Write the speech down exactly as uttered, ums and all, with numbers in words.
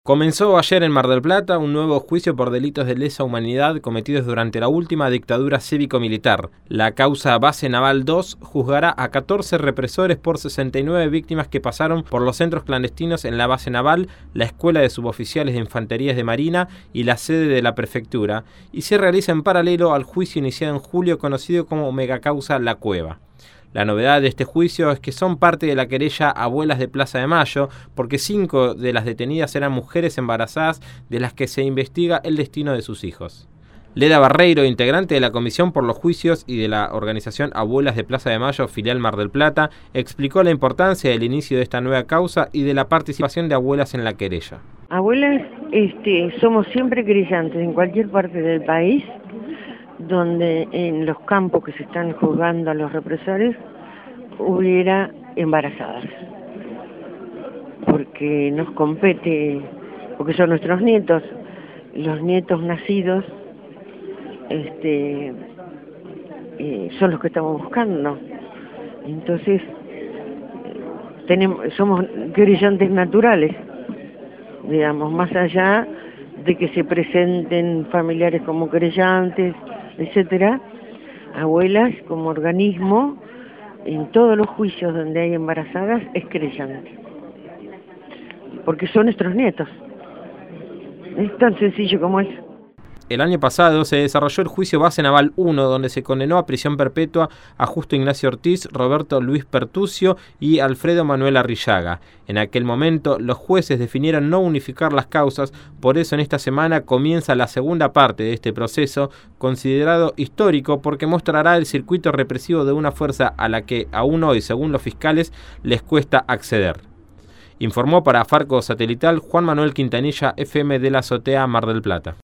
Comenzó ayer en Mar del Plata un nuevo juicio por delitos de lesa humanidad cometidos durante la última dictadura cívico-militar. La causa Base Naval dos juzgará a catorce represores por sesenta y nueve víctimas que pasaron por los centros clandestinos en la base naval, la Escuela de Suboficiales de Infanterías de Marina y la sede de la Prefectura, y se realiza en paralelo al juicio iniciado en julio conocido como megacausa La Cueva. La novedad de este juicio es que son parte de la querella Abuelas de Plaza de Mayo, porque cinco de las detenidas eran mujeres embarazadas de las que se investiga el destino de sus hijos. Leda Barreiro, integrante de la Comisión por los Juicios y de la organización Abuelas de Plaza de Mayo, filial Mar del Plata, explicó la importancia del inicio de esta nueva causa y de la participación de abuelas en la querella. Abuelas, este, somos siempre querellantes en cualquier parte del país, donde en los campos que se están juzgando a los represores hubiera embarazadas, porque nos compete, porque son nuestros nietos, los nietos nacidos este, eh, son los que estamos buscando. Entonces tenemos, somos querellantes naturales, digamos, más allá de que se presenten familiares como querellantes, etcétera. Abuelas como organismo en todos los juicios donde hay embarazadas es querellante, porque son nuestros nietos. Es tan sencillo como es. El año pasado se desarrolló el juicio Base Naval uno, donde se condenó a prisión perpetua a Justo Ignacio Ortiz, Roberto Luis Pertucio y Alfredo Manuel Arrillaga. En aquel momento, los jueces definieron no unificar las causas, por eso en esta semana comienza la segunda parte de este proceso, considerado histórico porque mostrará el circuito represivo de una fuerza a la que aún hoy, según los fiscales, les cuesta acceder. Informó para Farco Satelital Juan Manuel Quintanilla, F M de la Azotea, Mar del Plata.